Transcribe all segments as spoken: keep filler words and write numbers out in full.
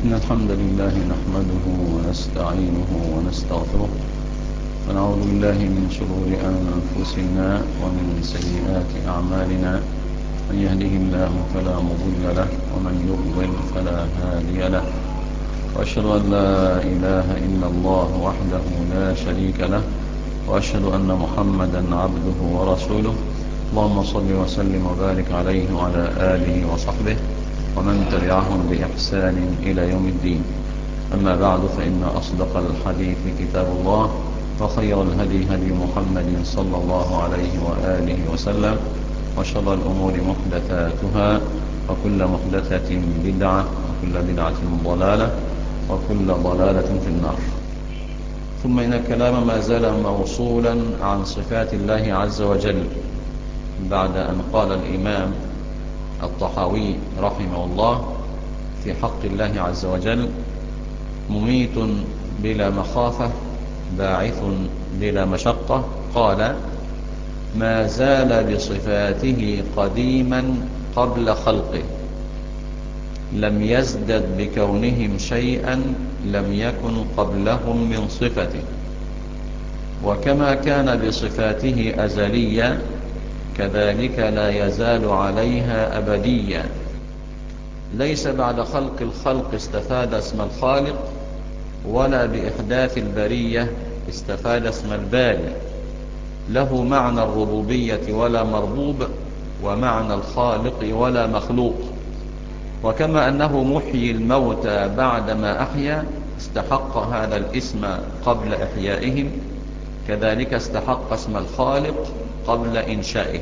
إن الحمد لله نحمده ونستعينه ونستغفره ونعوذ بالله من شرور أنفسنا ومن سيئات أعمالنا. من يهده الله فلا مضل له ومن يضلل فلا هادي له، وأشهد أن لا إله إلا الله وحده لا شريك له، وأشهد أن محمدا عبده ورسوله. اللهم صل وسلم وبارك عليه وعلى آله وصحبه ومن تبعهم بإحسان إلى يوم الدين. أما بعد، فإن أصدق الحديث كتاب الله، وخير الهدي هدي محمد صلى الله عليه وآله وسلم، وشر الأمور محدثاتها، وكل محدثة بدعة، وكل بدعة ضلالة، وكل ضلالة في النار. ثم إن الكلام ما زال موصولا عن صفات الله عز وجل، بعد أن قال الإمام الطحاوي رحمه الله في حق الله عز وجل: مميت بلا مخافة، باعث بلا مشقة. قال: ما زال بصفاته قديما قبل خلقه، لم يزدد بكونهم شيئا لم يكن قبلهم من صفته، وكما كان بصفاته أزليا كذلك لا يزال عليها أبديا. ليس بعد خلق الخلق استفاد اسم الخالق، ولا بإحداث البرية استفاد اسم الباري. له معنى الربوبية ولا مربوب، ومعنى الخالق ولا مخلوق. وكما أنه محيي الموتى بعدما أحيا استحق هذا الاسم قبل إحيائهم، كذلك استحق اسم الخالق قبل إنشائه.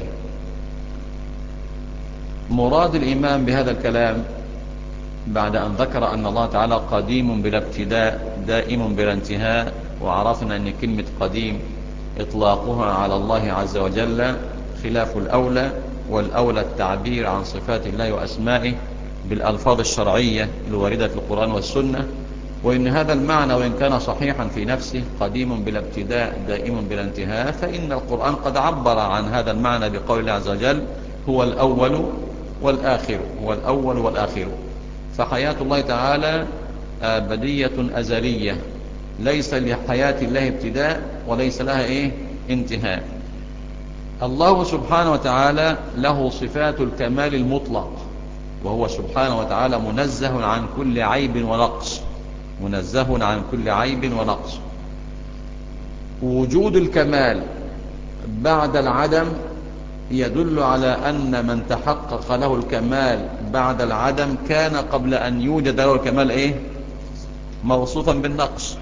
مراد الإمام بهذا الكلام بعد أن ذكر أن الله تعالى قديم بلا ابتداء دائم بلا انتهاء، وعرفنا أن كلمة قديم إطلاقها على الله عز وجل خلاف الأولى، والأولى التعبير عن صفات الله وأسمائه بالألفاظ الشرعية الواردة في القرآن والسنة. وإن هذا المعنى وإن كان صحيحا في نفسه، قديم بلا ابتداء دائم بلا انتهاء، فإن القرآن قد عبر عن هذا المعنى بقول الله عز وجل: هو الأول والآخر، هو الأول والآخر. فحياة الله تعالى أبدية أزلية، ليس لحياة الله ابتداء وليس لها إيه انتهاء. الله سبحانه وتعالى له صفات الكمال المطلق، وهو سبحانه وتعالى منزه عن كل عيب ونقص، منزه عن كل عيب ونقص. وجود الكمال بعد العدم يدل على أن من تحقق له الكمال بعد العدم كان قبل أن يوجد له الكمال إيه؟ موصوفا بالنقص.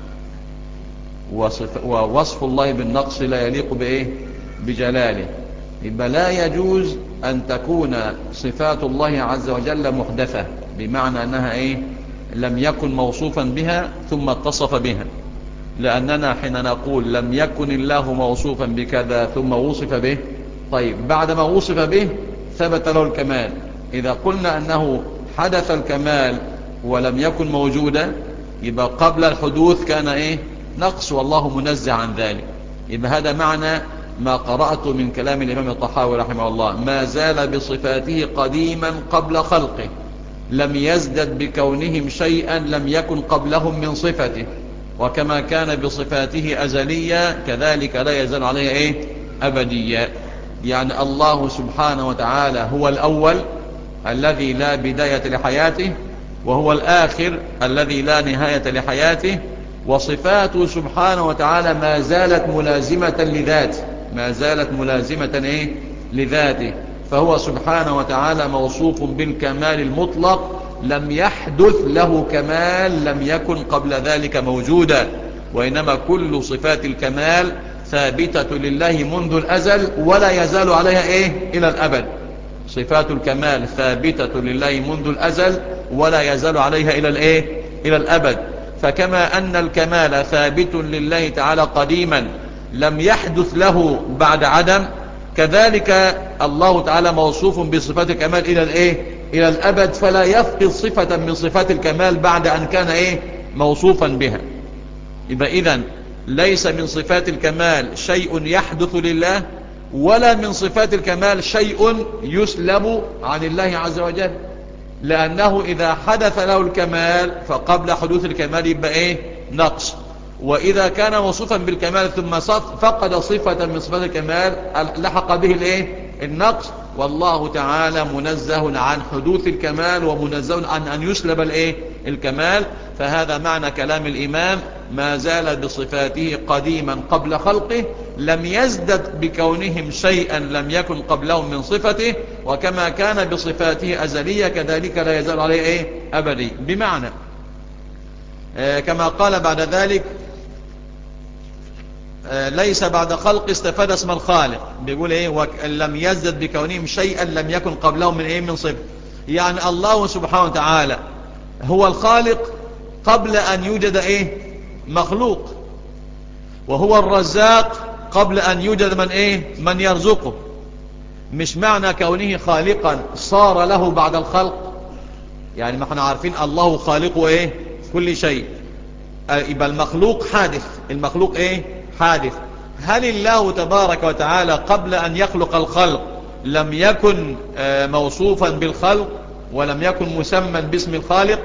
وصف, ووصف الله بالنقص لا يليق بإيه؟ بجلاله. يبقى لا يجوز أن تكون صفات الله عز وجل محدثة، بمعنى أنها إيه؟ لم يكن موصوفا بها ثم اتصف بها. لأننا حين نقول لم يكن الله موصوفا بكذا ثم وصف به، طيب بعدما وصف به ثبت له الكمال. إذا قلنا أنه حدث الكمال ولم يكن موجودا، يبقى قبل الحدوث كان إيه؟ نقص، والله منزه عن ذلك. يبقى هذا معنى ما قرأت من كلام الإمام الطحاوي رحمه الله: ما زال بصفاته قديما قبل خلقه، لم يزدد بكونهم شيئا لم يكن قبلهم من صفته، وكما كان بصفاته أزليا كذلك لا يزال عليه إيه؟ أبديا. يعني الله سبحانه وتعالى هو الأول الذي لا بداية لحياته، وهو الآخر الذي لا نهاية لحياته. وصفاته سبحانه وتعالى ما زالت ملازمة لذاته، ما زالت ملازمة إيه؟ لذاته. فهو سبحانه وتعالى موصوف بالكمال المطلق، لم يحدث له كمال لم يكن قبل ذلك موجودا، وإنما كل صفات الكمال ثابتة لله منذ الأزل ولا يزال عليها إيه؟ إلى الأبد. صفات الكمال ثابتة لله منذ الأزل ولا يزال عليها إلى الإيه؟ إلى الأبد. فكما أن الكمال ثابت لله تعالى قديما لم يحدث له بعد عدم، كذلك الله تعالى موصوف بصفات الكمال إلى الإيه؟ إلى الأبد، فلا يفقد صفة من صفات الكمال بعد أن كان إيه؟ موصوفا بها. يبقى إذن ليس من صفات الكمال شيء يحدث لله، ولا من صفات الكمال شيء يسلب عن الله عز وجل. لأنه إذا حدث له الكمال فقبل حدوث الكمال يبقى إيه؟ نقص. وإذا كان موصوفا بالكمال ثم فقد صفة من صفات الكمال لحق به الإيه؟ النقص. والله تعالى منزه عن حدوث الكمال ومنزه عن أن يسلب الإيه؟ الكمال. فهذا معنى كلام الإمام: ما زال بصفاته قديما قبل خلقه، لم يزدد بكونهم شيئا لم يكن قبلهم من صفته، وكما كان بصفاته أزلية كذلك لا يزال عليه إيه؟ أبدي. بمعنى آه كما قال بعد ذلك: آه ليس بعد خلق استفاد اسم الخالق. بيقول إيه؟ لم يزدد بكونهم شيئا لم يكن قبلهم من إيه؟ من صفة. يعني الله سبحانه وتعالى هو الخالق قبل أن يوجد إيه؟ مخلوق، وهو الرزاق قبل أن يوجد من إيه؟ من يرزقه. مش معنى كونه خالقا صار له بعد الخلق، يعني ما احنا عارفين الله خالقه إيه؟ كل شيء. يبقى المخلوق حادث، المخلوق إيه؟ حادث. هل الله تبارك وتعالى قبل أن يخلق الخلق لم يكن موصوفا بالخلق ولم يكن مسمى باسم الخالق؟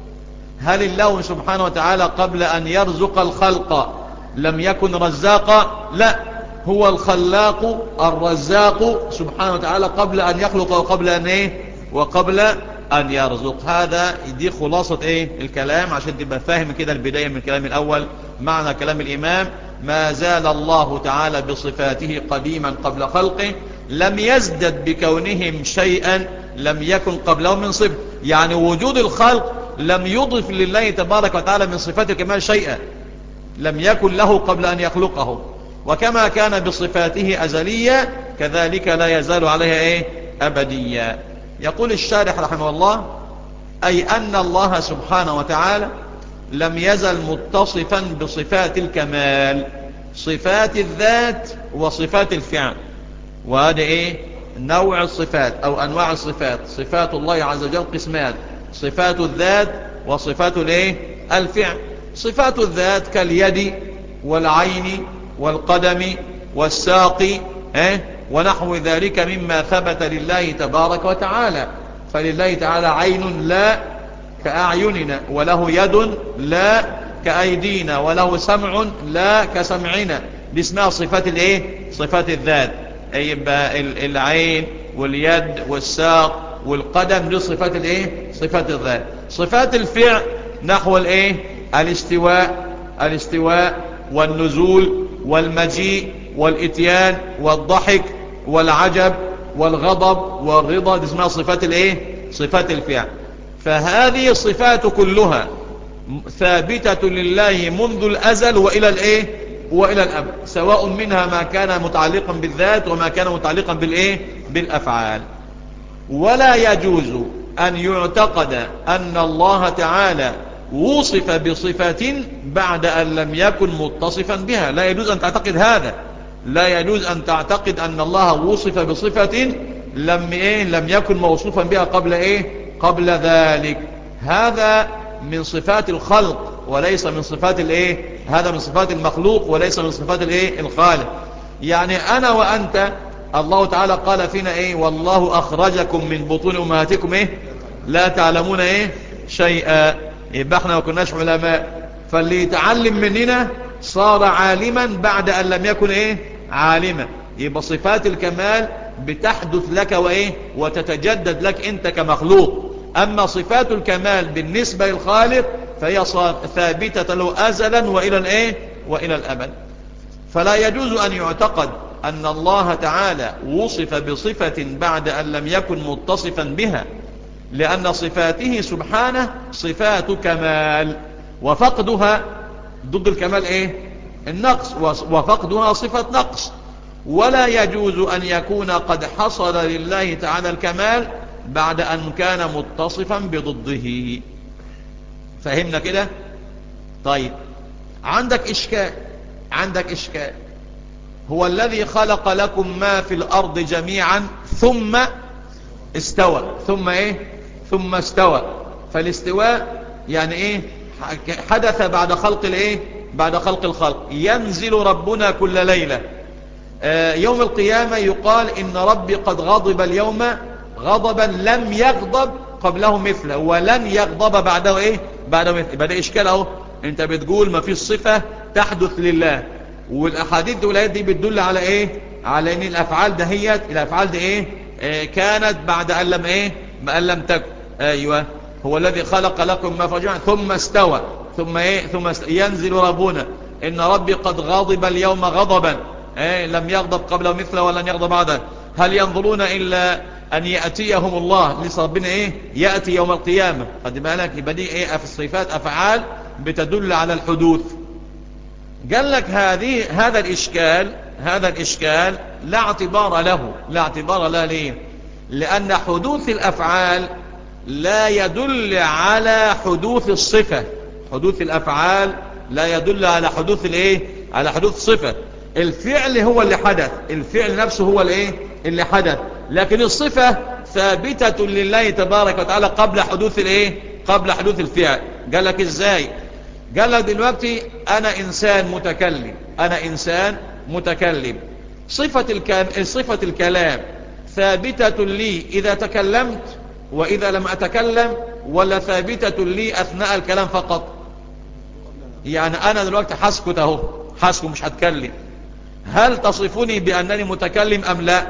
هل الله سبحانه وتعالى قبل أن يرزق الخلق لم يكن رزاقا؟ لا، هو الخلاق الرزاق سبحانه وتعالى قبل أن يخلق وقبل أن إيه؟ وقبل أن يرزق. هذا دي خلاصة إيه؟ الكلام، عشان تبقى فاهم كده البداية من الكلام الأول. معنى كلام الإمام: ما زال الله تعالى بصفاته قديما قبل خلقه، لم يزدد بكونهم شيئا لم يكن قبله من صفة. يعني وجود الخلق لم يضف لله تبارك وتعالى من صفات الكمال شيئا، لم يكن له قبل أن يخلقه. وكما كان بصفاته أزلية كذلك لا يزال عليها إيه؟ أبدية. يقول الشارح رحمه الله: أي أن الله سبحانه وتعالى لم يزل متصفا بصفات الكمال، صفات الذات وصفات الفعل. وهذا إيه؟ نوع الصفات أو أنواع الصفات. صفات الله عز وجل قسمان: صفات الذات وصفات الايه؟ الفعل. صفات الذات كاليد والعين والقدم والساق اه؟ ونحو ذلك مما ثبت لله تبارك وتعالى. فلله تعالى عين لا كأعيننا، وله يد لا كأيدينا، وله سمع لا كسمعنا. دي اسمها صفات الايه؟ صفات الذات. يبقى العين واليد والساق والقدم دي صفات الايه؟ صفات الذات. صفات الفعل نحو الايه؟ الاستواء الاستواء والنزول والمجيء والاتيان والضحك والعجب والغضب والرضا، دي اسمها صفات الايه؟ صفات الفعل. فهذه الصفات كلها ثابتة لله منذ الازل والى الايه؟ والى الابد، سواء منها ما كان متعلقا بالذات وما كان متعلقا بالايه؟ بالافعال. ولا يجوز أن يعتقد أن الله تعالى وصف بصفة بعد أن لم يكن متصفا بها. لا يجوز أن تعتقد هذا، لا يجوز أن تعتقد أن الله وصف بصفة لم, إيه؟ لم يكن موصوفا بها قبل إيه؟ قبل ذلك. هذا من صفات الخلق وليس من صفات الإيه؟ هذا من صفات المخلوق وليس من صفات الإيه؟ الخالق. يعني أنا وأنت الله تعالى قال فينا ايه؟ والله اخرجكم من بطون امهاتكم ايه؟ لا تعلمون ايه؟ شيئا. يبقى احنا ما كناش علماء، فاللي يتعلم مننا صار عالما بعد ان لم يكن ايه؟ عالما. يبقى صفات الكمال بتحدث لك وايه؟ وتتجدد لك انت كمخلوق. اما صفات الكمال بالنسبة للخالق فهي ثابتة له ازلا والى الايه؟ والى الابد. فلا يجوز ان يعتقد أن الله تعالى وصف بصفة بعد أن لم يكن متصفا بها، لأن صفاته سبحانه صفات كمال، وفقدها ضد الكمال إيه؟ النقص، وفقدها صفة نقص. ولا يجوز أن يكون قد حصل لله تعالى الكمال بعد أن كان متصفا بضده. فهمنا كده؟ طيب، عندك إشكال عندك إشكال هو الذي خلق لكم ما في الأرض جميعا ثم استوى. ثم إيه؟ ثم استوى. فالاستواء يعني إيه؟ حدث بعد خلق الإيه؟ بعد خلق الخلق. ينزل ربنا كل ليلة. آه يوم القيامة يقال إن ربي قد غضب اليوم غضبا لم يغضب قبله مثله ولن يغضب بعده ايه بعده مثله. يبقى ده اشكال اهو، انت بتقول ما فيش صفة تحدث لله، والاحاديث دي والايات دي بتدل على ايه؟ على ان الافعال دهيت الافعال دي ايه؟ آه كانت بعد ان لم ايه ما ان لم تكن. ايوه، هو الذي خلق لكم ما فجعا ثم استوى ثم ايه ثم استوى. ينزل ربنا ان ربي قد غضب اليوم غضبا ايه لم يغضب قبله مثله ولن يغضب بعده. هل ينظرون الا ان ياتيهم الله؟ لسه ربنا ايه ياتي يوم القيامه. خد بالك، يبقى دي ايه؟ في الصفات افعال بتدل على الحدوث. قال لك هذه هذا الاشكال هذا الاشكال لا اعتبار له لا اعتبار له ليه؟ لان حدوث الافعال لا يدل على حدوث الصفه. حدوث الافعال لا يدل على حدوث الايه على حدوث صفه. الفعل هو اللي حدث، الفعل نفسه هو الايه اللي حدث، لكن الصفه ثابته لله تبارك وتعالى قبل حدوث الايه قبل حدوث الفعل. قال لك ازاي؟ قال لك دلوقتي انا انسان متكلم انا انسان متكلم صفه الكلام صفه الكلام ثابته لي اذا تكلمت واذا لم اتكلم، ولا ثابته لي اثناء الكلام فقط؟ يعني انا دلوقتي هسكت اهو هسكت مش هتكلم، هل تصفني بانني متكلم ام لا؟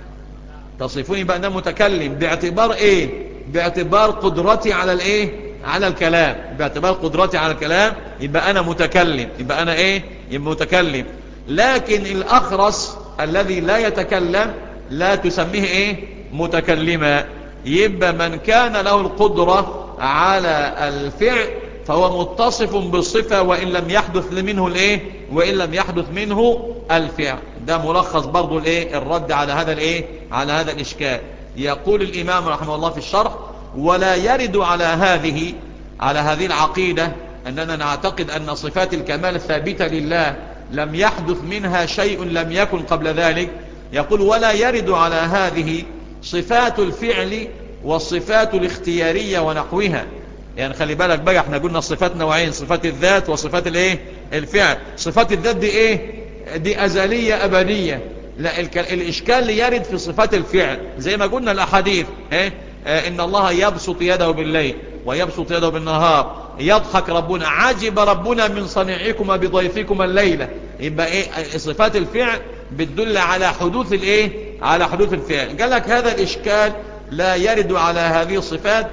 تصفني بانني متكلم باعتبار ايه؟ باعتبار قدرتي على الايه على الكلام. باعتبار قدرتي على الكلام يبقى انا متكلم، يبقى انا ايه يبقى متكلم. لكن الاخرس الذي لا يتكلم لا تسميه ايه متكلما. يبقى من كان له القدرة على الفعل فهو متصف بالصفة وإن لم يحدث منه الايه وإن لم يحدث منه الفعل. ده ملخص برضو الايه الرد على هذا الايه على هذا الاشكال. يقول الامام رحمه الله في الشرح: ولا يرد على هذه على هذه العقيدة اننا نعتقد ان صفات الكمال الثابتة لله لم يحدث منها شيء لم يكن قبل ذلك. يقول: ولا يرد على هذه صفات الفعل والصفات الاختيارية ونحوها. يعني خلي بالك بقى، احنا قلنا الصفات نوعين: صفات الذات وصفات الايه الفعل. صفات الذات دي ايه؟ دي ازلية ابدية. لا، الاشكال اللي يرد في صفات الفعل زي ما قلنا الاحاديث ايه اه ان الله يبسط يده بالليل ويبسط يده بالنهار، يضحك ربنا، عجب ربنا من صنيعكما بضيفكما الليلة. يبقى ايه؟ صفات الفعل بتدل على حدوث الايه على حدوث الفعل. قال لك هذا الاشكال لا يرد على هذه الصفات،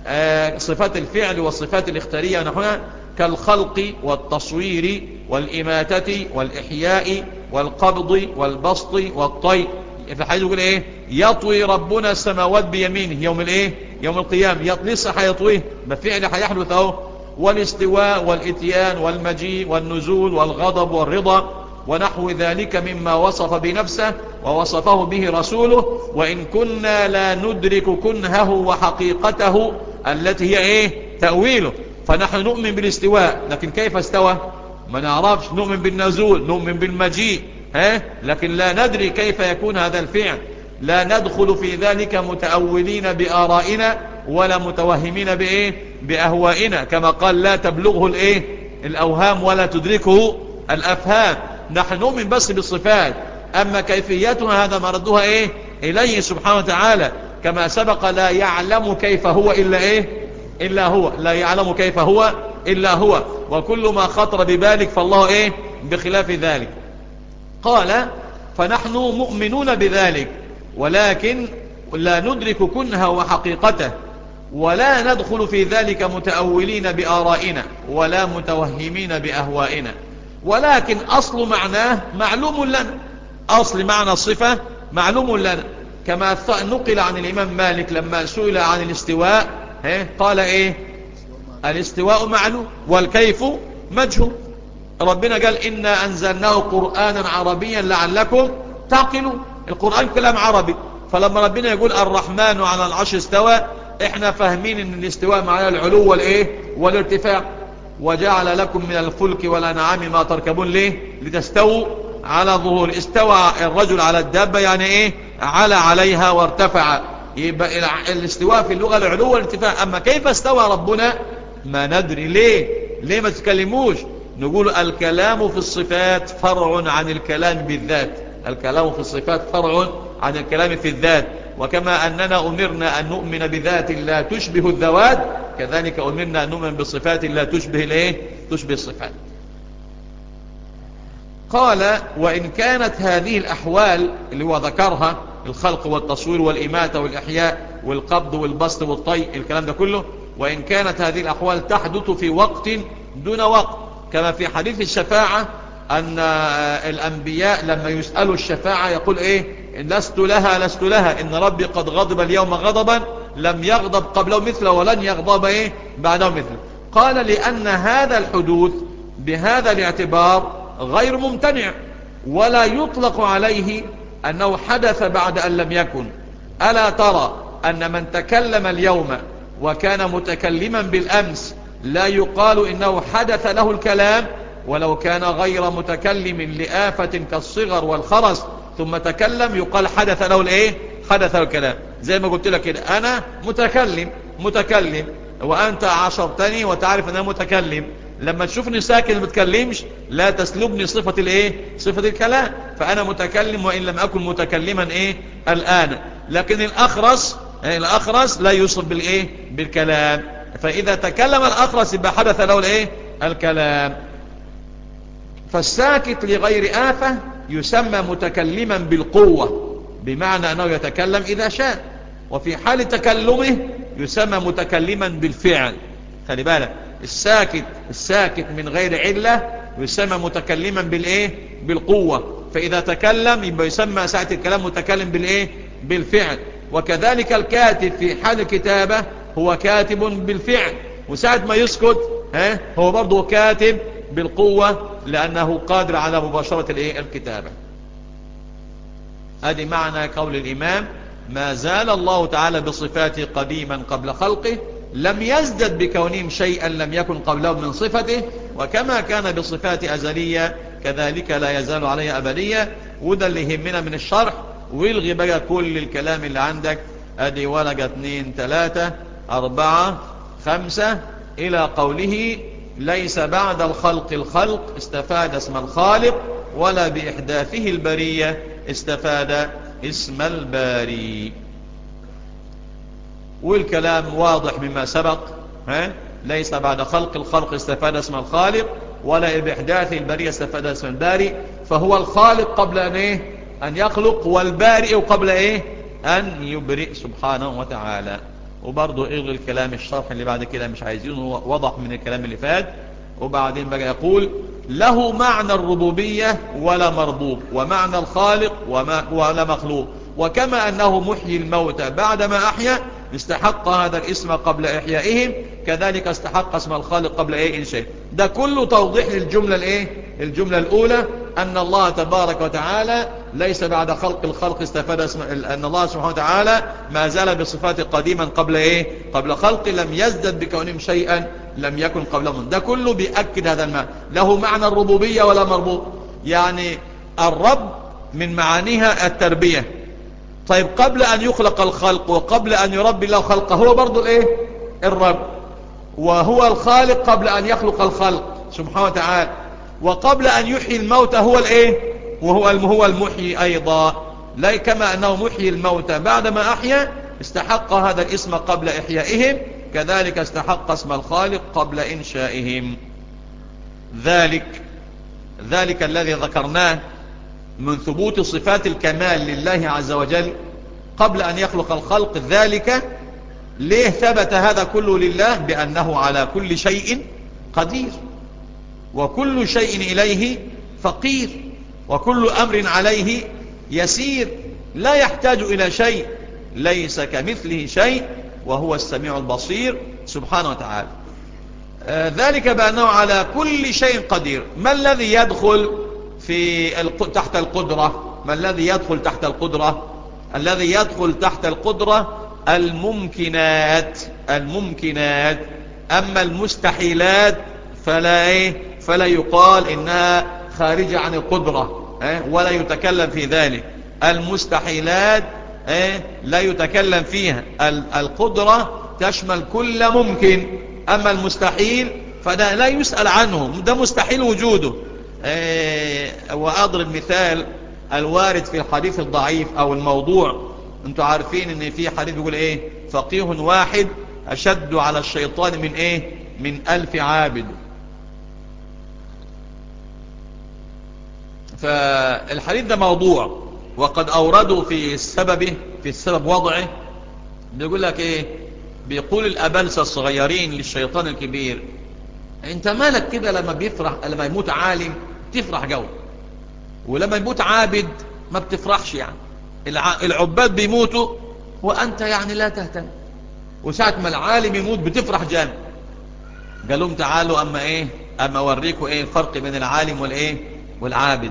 آه صفات الفعل والصفات الاختيارية ونحوها، كالخلق والتصوير والإماتة والإحياء والقبض والبسط والطي. في حديث يقول ايه؟ يطوي ربنا السماوات بيمينه يوم الايه يوم القيامة. لسه هيطويه، بفعل هيحدث اهو. والاستواء والاتيان والمجيء والنزول والغضب والرضا ونحو ذلك مما وصف بنفسه ووصفه به رسوله، وإن كنا لا ندرك كنهه وحقيقته التي هي ايه تأويله. فنحن نؤمن بالاستواء، لكن كيف استوى ما نعرفش. نؤمن بالنزول، نؤمن بالمجيء، ها لكن لا ندري كيف يكون هذا الفعل. لا ندخل في ذلك متأولين بآرائنا ولا متوهمين بإيه بأهوائنا، كما قال: لا تبلغه الإيه الأوهام ولا تدركه الأفهام. نحن نؤمن بس بالصفات، أما كيفيتها هذا مردها إيه إليه سبحانه وتعالى. كما سبق: لا يعلم كيف هو إلا إيه إلا هو لا يعلم كيف هو إلا هو، وكل ما خطر ببالك فالله إيه بخلاف ذلك. قال: فنحن مؤمنون بذلك، ولكن لا ندرك كنها وحقيقته، ولا ندخل في ذلك متأولين بآرائنا ولا متوهمين بأهوائنا، ولكن أصل معناه معلوم لنا. أصل معنى الصفة معلوم لنا، كما نقل عن الإمام مالك لما سئل عن الاستواء قال إيه؟ الاستواء معلوم والكيف مجهول. ربنا قال: إنا أنزلناه قرآنا عربيا لعلكم تعقلون. القرآن كلام عربي، فلما ربنا يقول الرحمن على العرش استوى، احنا فاهمين ان الاستواء معناه العلو والايه والارتفاع. وجعل لكم من الفلك والانعام ما تركبون، ليه؟ لتستووا على ظهور. استوى الرجل على الدابة يعني ايه؟ على عليها وارتفع. يبقى الاستواء في اللغة العلو والارتفاع. اما كيف استوى ربنا ما ندري. ليه ليه ما تتكلموش؟ نقول الكلام في الصفات فرع عن الكلام بالذات. الكلام في الصفات فرع عن الكلام في الذات. وكما أننا أمرنا أن نؤمن بذات لا تشبه الذوات كذلك أمرنا أن نؤمن بصفات لا تشبه الايه تشبه الصفات. قال وإن كانت هذه الأحوال اللي هو ذكرها الخلق والتصوير والإماتة والإحياء والقبض والبسط والطي الكلام ده كله، وإن كانت هذه الأحوال تحدث في وقت دون وقت كما في حديث الشفاعة أن الأنبياء لما يسألوا الشفاعة يقول إيه لست لها لست لها إن ربي قد غضب اليوم غضبا لم يغضب قبله مثله ولن يغضب إيه بعده مثله. قال لأن هذا الحدوث بهذا الاعتبار غير ممتنع ولا يطلق عليه أنه حدث بعد أن لم يكن. ألا ترى أن من تكلم اليوم وكان متكلما بالأمس لا يقال إنه حدث له الكلام ولو كان غير متكلم لآفة كالصغر والخرس ثم تكلم يقال حدث له الايه حدث له الكلام. زي ما قلت لك كده أنا متكلم متكلم وأنت عشرتني وتعرف أن أنا متكلم، لما تشوفني ساكن ما بتكلمش لا تسلبني صفة الايه صفة الكلام، فأنا متكلم وإن لم أكن متكلما ايه الآن. لكن الأخرس الأخرس لا يوصف بالايه بالكلام، فإذا تكلم الأخرس يبقى حدث له الايه الكلام. فالساكت لغير آفة يسمى متكلما بالقوة بمعنى أنه يتكلم إذا شاء، وفي حال تكلمه يسمى متكلما بالفعل. خلي بالك الساكت الساكت من غير علة يسمى متكلما بالإيه بالقوة، فإذا تكلم يبقى يسمى ساعة الكلام متكلم بالإيه بالفعل. وكذلك الكاتب في حال الكتابة هو كاتب بالفعل، وساعة ما يسكت ها هو برضه كاتب بالقوة لأنه قادر على مباشرة الايه الكتابة. هذه معنى قول الإمام ما زال الله تعالى بصفاته قديما قبل خلقه لم يزدد بكونهم شيئا لم يكن قبله من صفته، وكما كان بصفات أزلية كذلك لا يزال عليها أبدية. وده اللي يهمنا من الشرح، والغي بقى كل الكلام اللي عندك ادي ورقة اتنين تلاتة اربعة خمسة الى قوله ليس بعد الخلق الخلق استفاد اسم الخالق ولا بإحداثه البرية استفاد اسم الباري. والكلام واضح مما سبق ها ليس بعد خلق الخلق استفاد اسم الخالق ولا بإحداثه البرية استفاد اسم الباري، فهو الخالق قبل أن إيه أن يخلق والبارئ قبل إيه أن يبرئ سبحانه وتعالى. وبرضه إلغي الكلام الشرح اللي بعد كده مش عايزينه وضح من الكلام اللي فات. وبعدين بقى يقول له معنى الربوبية ولا مربوب ومعنى الخالق وما ولا مخلوق، وكما أنه محيي الموتى بعدما أحيا استحق هذا الاسم قبل إحيائهم كذلك استحق اسم الخالق قبل إيه إنشاء. ده كله توضيح للجملة الإيه الجملة الأولى أن الله تبارك وتعالى ليس بعد خلق الخلق استفاد اسم أن الله سبحانه وتعالى ما زال بصفاته قديما قبل إيه قبل خلق لم يزدد بكونهم شيئا لم يكن قبلهم. ده كله بيأكد هذا المعنى له معنى الربوبية ولا مربوب، يعني الرب من معانيها التربية. طيب قبل أن يخلق الخلق وقبل أن يربي الله خلقه هو برضو الإيه الرب، وهو الخالق قبل أن يخلق الخلق سبحانه وتعالى، وقبل أن يحيي الموتى هو الإيه وهو هو المحيي أيضا. لا كما أنه محيي الموتى بعدما أحيا استحق هذا الاسم قبل إحيائهم كذلك استحق اسم الخالق قبل إنشائهم. ذلك ذلك الذي ذكرناه من ثبوت صفات الكمال لله عز وجل قبل أن يخلق الخلق. ذلك ليه ثبت هذا كله لله؟ بأنه على كل شيء قدير وكل شيء إليه فقير وكل أمر عليه يسير لا يحتاج إلى شيء ليس كمثله شيء وهو السميع البصير سبحانه وتعالى. آه ذلك بأنه على كل شيء قدير. ما الذي يدخل في تحت القدرة؟ ما الذي يدخل تحت القدرة؟ الذي يدخل تحت القدرة الممكنات الممكنات أما المستحيلات فلا إيه فلا يقال إنها خارجة عن القدرة إيه؟ ولا يتكلم في ذلك. المستحيلات إيه؟ لا يتكلم فيها. القدرة تشمل كل ممكن، أما المستحيل فده لا يسأل عنه، ده مستحيل وجوده. إيه؟ وأضرب مثال الوارد في الحديث الضعيف أو الموضوع انتوا عارفين ان في حديث بيقول ايه؟ فقيه واحد اشد على الشيطان من ايه؟ من الف عابد. فالحديث ده موضوع، وقد اوردوا في السبب في السبب وضعه. بيقول لك ايه؟ بيقول الابلسه الصغيرين للشيطان الكبير: انت مالك كده لما بيفرح، لما يموت عالم تفرح جو، ولما يموت عابد ما بتفرحش؟ يعني الع... العباد بيموتوا وانت يعني لا تهتم، وساعة ما العالم يموت بتفرح جامد. قال لهم تعالوا اما ايه، اما اوريكم ايه الفرق بين العالم والايه والعابد.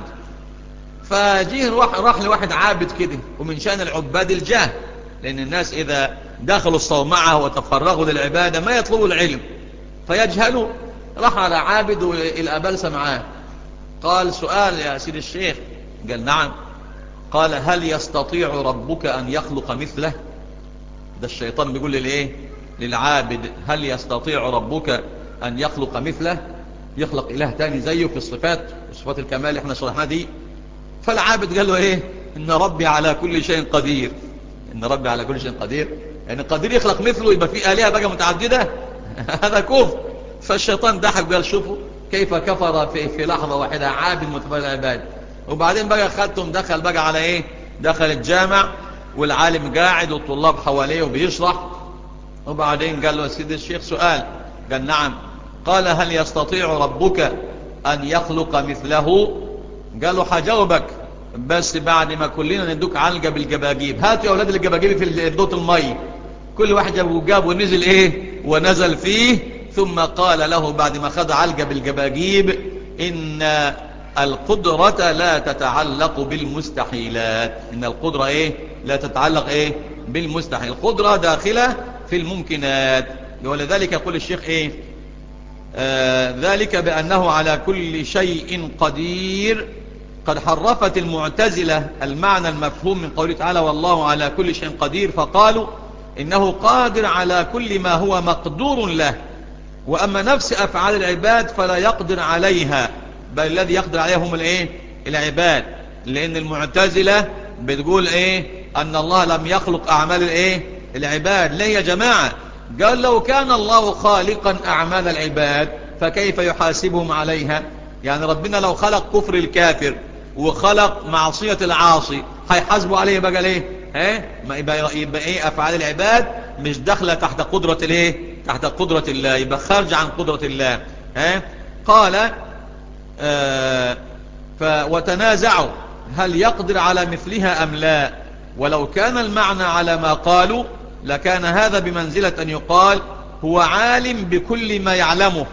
فجيه راح راح لواحد عابد كده، ومن شأن العباد الجاه، لان الناس اذا دخلوا الصومعة وتفرغوا للعبادة ما يطلبوا العلم فيجهلوا. راح على عابد والابلسه معاه، قال: سؤال يا سيد الشيخ. قال: نعم. قال: هل يستطيع ربك ان يخلق مثله؟ ده الشيطان بيقول للايه؟ للعابد: هل يستطيع ربك ان يخلق مثله، يخلق اله تاني زيه في الصفات وصفات الكمال اللي احنا شرحناها دي؟ فالعابد قال له ايه؟ ان ربي على كل شيء قدير. ان ربي على كل شيء قدير، يعني قدير يخلق مثله، يبقى في آلهة بقى متعددة؟ هذا كفر. فالشيطان ضحك وقال: شوفوا كيف كفر في, في لحظة واحدة عابد متفرد العباد. وبعدين بقى خدتم دخل بقى على ايه؟ دخل الجامع والعالم قاعد والطلاب حواليه وبيشرح. وبعدين قال له: يا سيدي الشيخ سؤال. قال: نعم. قال: هل يستطيع ربك ان يخلق مثله؟ قال له: حجاوبك بس بعد ما كلنا ندوك علقة بالجباجيب. هاتوا يا اولاد الجباجيب في دوت المي. كل واحد جاب جاب ونزل ايه ونزل فيه، ثم قال له بعد ما خد علقة بالجباجيب: ان القدرة لا تتعلق بالمستحيلات. ان القدرة ايه؟ لا تتعلق ايه؟ بالمستحيل. القدرة داخلة في الممكنات. ولذلك يقول الشيخ ايه؟ آه ذلك بأنه على كل شيء قدير. قد حرفت المعتزلة المعنى المفهوم من قوله تعالى: والله على كل شيء قدير، فقالوا إنه قادر على كل ما هو مقدور له، وأما نفس أفعال العباد فلا يقدر عليها، بل الذي يقدر عليها هم الايه؟ العباد. لأن المعتزلة بتقول ايه؟ أن الله لم يخلق أعمال الايه؟ العباد. ليه يا جماعة؟ قال: لو كان الله خالقا أعمال العباد فكيف يحاسبهم عليها؟ يعني ربنا لو خلق كفر الكافر وخلق معصية العاصي هيحاسبوا عليه بقى ليه؟ ها؟ ما يبقى, يبقى ايه؟ افعال العباد مش داخله تحت قدرة الايه؟ تحت قدرة الله، يبقى خارج عن قدرة الله. ها؟ قال: آه ف وتنازعوا هل يقدر على مثلها ام لا، ولو كان المعنى على ما قالوا لكان هذا بمنزلة ان يقال هو عالم بكل ما يعلمه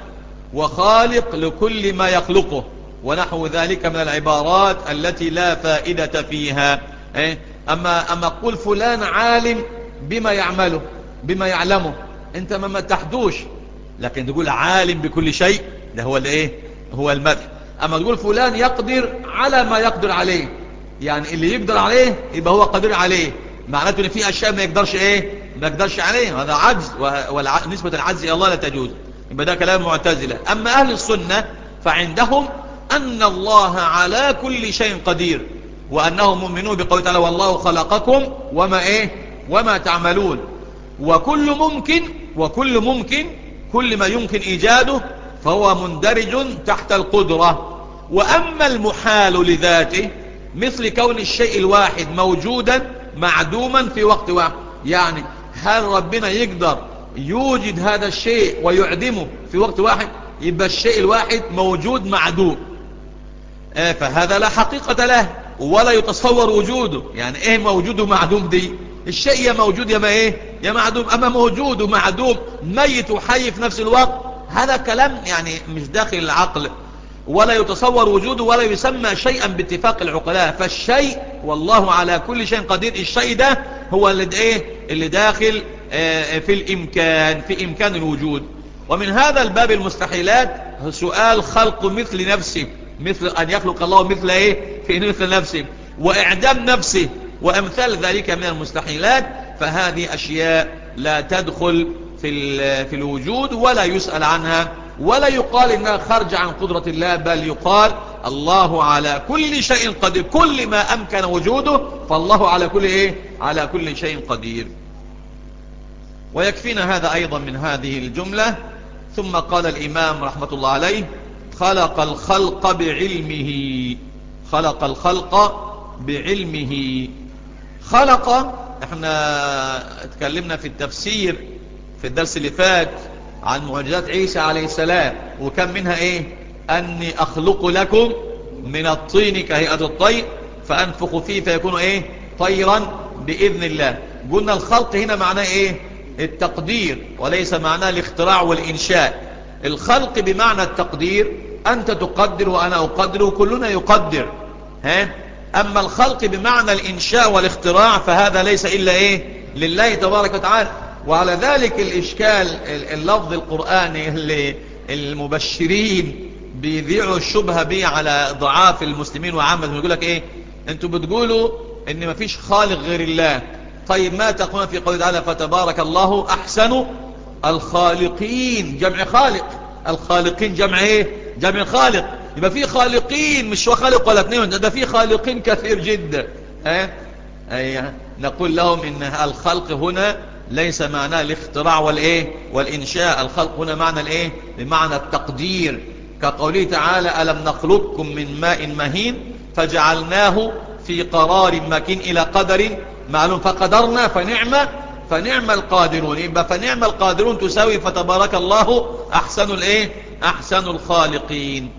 وخالق لكل ما يخلقه، ونحو ذلك من العبارات التي لا فائدة فيها. أما, أما قل فلان عالم بما يعمله بما يعلمه، انت ما تحدوش، لكن تقول عالم بكل شيء، ده هو الايه؟ هو المدح. أما تقول فلان يقدر على ما يقدر عليه، يعني اللي يقدر عليه يبقى هو قدير عليه، معناته ان في اشياء ما يقدرش ايه؟ ما يقدرش عليه، هذا عجز، ونسبة العجز الى الله لا تجوز. يبقى ده كلام معتزلة. أما أهل السنة فعندهم أن الله على كل شيء قدير، وأنهم مؤمنون بقوله تعالى: والله خلقكم وما إيه؟ وما تعملون. وكل ممكن وكل ممكن كل ما يمكن إيجاده فهو مندرج تحت القدرة. وأما المحال لذاته مثل كون الشيء الواحد موجودا معدوما في وقت واحد، يعني هل ربنا يقدر يوجد هذا الشيء ويعدمه في وقت واحد؟ يبقى الشيء الواحد موجود معدوم، آه فهذا لا حقيقة له ولا يتصور وجوده. يعني ايه موجود ومعدوم دي؟ الشيء يا موجود يا ما ايه؟ يا معدوم. اما موجود ومعدوم ميت وحي في نفس الوقت، هذا كلام يعني مش داخل العقل، ولا يتصور وجوده ولا يسمى شيئا باتفاق العقلاء. فالشيء والله على كل شيء قدير، الشيء ده هو اللي ايه؟ اللي داخل في الامكان، في امكان الوجود. ومن هذا الباب المستحيلات سؤال خلق مثل نفسه، مثل ان يخلق الله مثل ايه؟ في مثل نفسه، واعدام نفسه وامثال ذلك من المستحيلات. فهذه اشياء لا تدخل في في الوجود ولا يسأل عنها، ولا يقال انها خارجة عن قدرة الله، بل يقال الله على كل شيء قدير، كل ما أمكن وجوده فالله على كل إيه؟ على كل شيء قدير. ويكفينا هذا أيضا من هذه الجملة. ثم قال الإمام رحمة الله عليه: خلق الخلق بعلمه. خلق الخلق بعلمه. خلق، احنا اتكلمنا في التفسير في الدرس اللي فات عن معجزات عيسى عليه السلام، وكم منها ايه؟ اني اخلق لكم من الطين كهيئة الطير فانفخ فيه فيكون ايه؟ طيرا باذن الله. قلنا الخلق هنا معناه ايه؟ التقدير، وليس معناه الاختراع والانشاء. الخلق بمعنى التقدير، انت تقدر وانا اقدر وكلنا يقدر، ها؟ اما الخلق بمعنى الانشاء والاختراع فهذا ليس الا ايه؟ لله تبارك وتعالى. وعلى ذلك الاشكال اللفظ القرآني اللي المبشرين بيذيعوا الشبهة به على ضعاف المسلمين وعامة، يقول لك ايه؟ انتوا بتقولوا ان مفيش خالق غير الله، طيب ما تقولون في قوله تعالى فتبارك الله احسن الخالقين؟ جمع خالق، الخالقين جمع ايه؟ جمع خالق. يبقى في خالقين، مش هو خالق ولا اثنين، ده في خالقين كثير جدا. اه؟ ايه؟ نقول لهم ان الخلق هنا ليس معناه الاختراع والايه والانشاء، الخلق هنا معنى الايه؟ بمعنى التقدير، كقوله تعالى ألم نخلقكم من ماء مهين فجعلناه في قرار مكين إلى قدر معلوم فقدرنا فنعم فنعم القادرون. يبقى فنعم القادرون تساوي فتبارك الله أحسن الايه؟ أحسن الخالقين.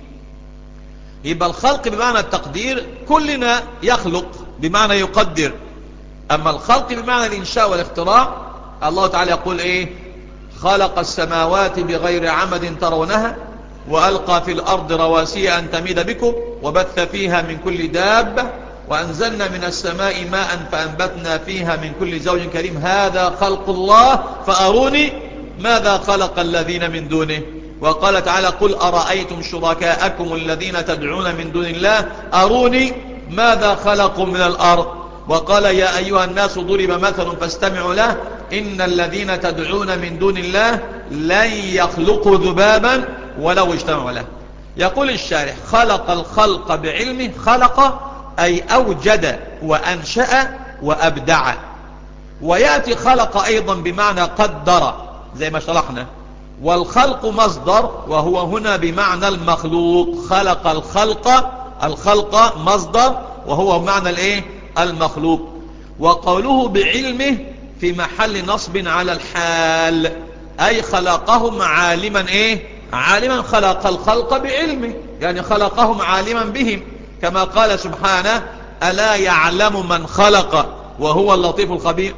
يبقى الخلق بمعنى التقدير، كلنا يخلق بمعنى يقدر. أما الخلق بمعنى الإنشاء والاختراع، الله تعالى يقول إيه؟ خلق السماوات بغير عمد ترونها وألقى في الأرض رواسي أن تميد بكم وبث فيها من كل دابة وأنزلنا من السماء ماء فأنبتنا فيها من كل زوج كريم هذا خلق الله فأروني ماذا خلق الذين من دونه. وقال تعالى قل أرأيتم شركاءكم الذين تدعون من دون الله أروني ماذا خلقوا من الأرض. وقال يا أيها الناس ضرب مثل فاستمعوا له إن الذين تدعون من دون الله لن يخلقوا ذبابا ولو اجتمعوا له. يقول الشارح خلق الخلق بعلمه، خلق أي أوجد وأنشأ وأبدع. ويأتي خلق أيضا بمعنى قدر زي ما شرحنا، والخلق مصدر وهو هنا بمعنى المخلوق. خلق الخلق، الخلق مصدر وهو بمعنى الايه؟ المخلوق. وقوله بعلمه في محل نصب على الحال، أي خلقهم عالما ايه؟ عالما. خلق الخلق بعلمه يعني خلقهم عالما بهم، كما قال سبحانه ألا يعلم من خلق وهو اللطيف الخبير.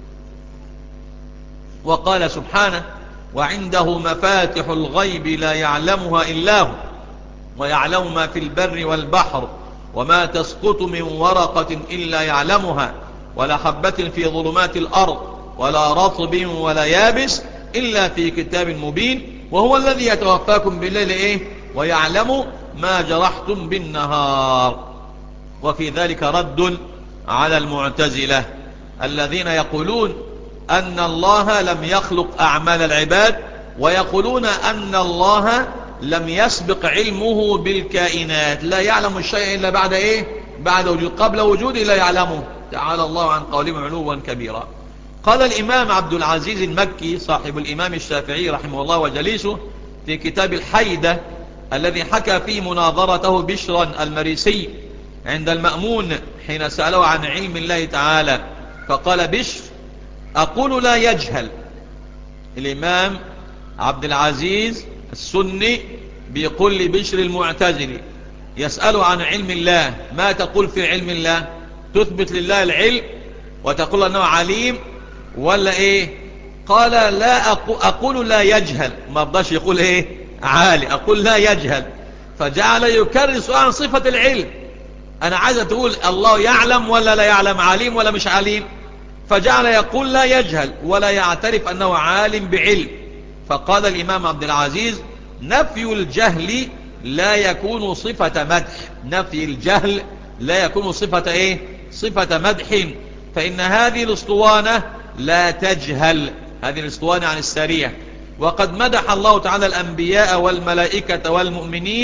وقال سبحانه وعنده مفاتح الغيب لا يعلمها إلا هو ويعلم ما في البر والبحر وما تسقط من ورقة إلا يعلمها ولا حبة في ظلمات الأرض ولا رطب ولا يابس إلا في كتاب مبين وهو الذي يتوفاكم بالليل إيه؟ ويعلم ما جرحتم بالنهار. وفي ذلك رد على المعتزلة الذين يقولون أن الله لم يخلق أعمال العباد، ويقولون أن الله لم يسبق علمه بالكائنات، لا يعلم الشيء إلا بعد إيه؟ بعد وجود، قبل وجوده لا يعلمه. تعالى الله عن قولهم علوا كبيرا. قال الإمام عبد العزيز المكي صاحب الإمام الشافعي رحمه الله وجليسه في كتاب الحيدة الذي حكى فيه مناظرته بشرا المريسي عند المأمون حين سأله عن علم الله تعالى، فقال بشر أقول لا يجهل. الإمام عبد العزيز السني بيقول لبشر المعتزلي يسأله عن علم الله، ما تقول في علم الله؟ تثبت لله العلم وتقول أنه عليم ولا إيه؟ قال لا أقول لا يجهل، ما رضاش يقول إيه؟ عالي، أقول لا يجهل. فجعل يكرر سؤال عن صفة العلم، أنا عايز تقول الله يعلم ولا لا يعلم، عليم ولا مش عليم؟ فجعل يقول لا يجهل ولا يعترف أنه عالم بعلم. فقال الإمام عبد العزيز نفي الجهل لا يكون صفة مدح، نفي الجهل لا يكون صفة إيه؟ صفة مدح، فإن هذه الاسطوانة لا تجهل، هذه الاسطوانة عن السريع. وقد مدح الله تعالى الأنبياء والملائكة والمؤمنين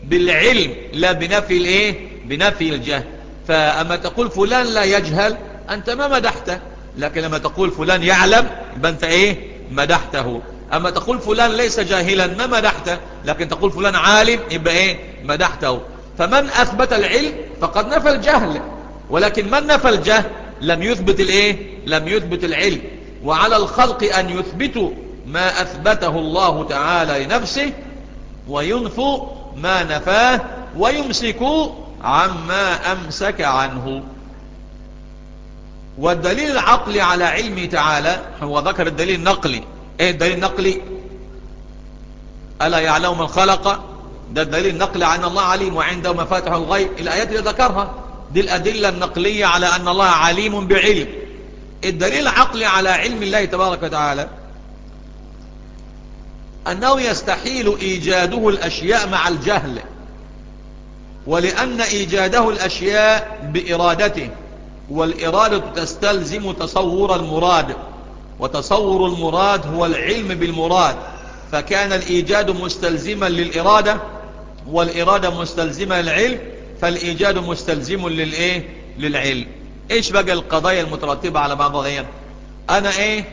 بالعلم لا بنفي الايه بنفي الجهل. فأما تقول فلان لا يجهل أنت ما مدحته، لكن لما تقول فلان يعلم يبقى أنت إيه مدحته. أما تقول فلان ليس جاهلا ما مدحته، لكن تقول فلان عالم يبقى إيه مدحته. فمن أثبت العلم فقد نفى الجهل، ولكن من نفى الجهل لم يثبت الإيه لم يثبت العلم. وعلى الخلق أن يثبتوا ما أثبته الله تعالى لنفسه، وينفوا ما نفاه، ويمسكوا عما أمسك عنه. والدليل العقلي على علمه تعالى هو ذكر الدليل النقلي. ايه الدليل النقلي؟ ألا يعلم من خلق، ده الدليل النقلي عن الله عليم وعنده مفاتح الغيب، الآيات اللي ذكرها دي الأدلة النقلية على أن الله عليم بعلم. الدليل العقلي على علم الله تبارك وتعالى أنه يستحيل إيجاده الأشياء مع الجهل، ولأن إيجاده الأشياء بإرادته، والإرادة تستلزم تصور المراد، وتصور المراد هو العلم بالمراد، فكان الإيجاد مستلزما للإرادة، والإرادة مستلزمة للعلم، فالإيجاد مستلزم للإيه للعلم. إيش بقى القضايا المترتبة على بعضها؟ أنا إيه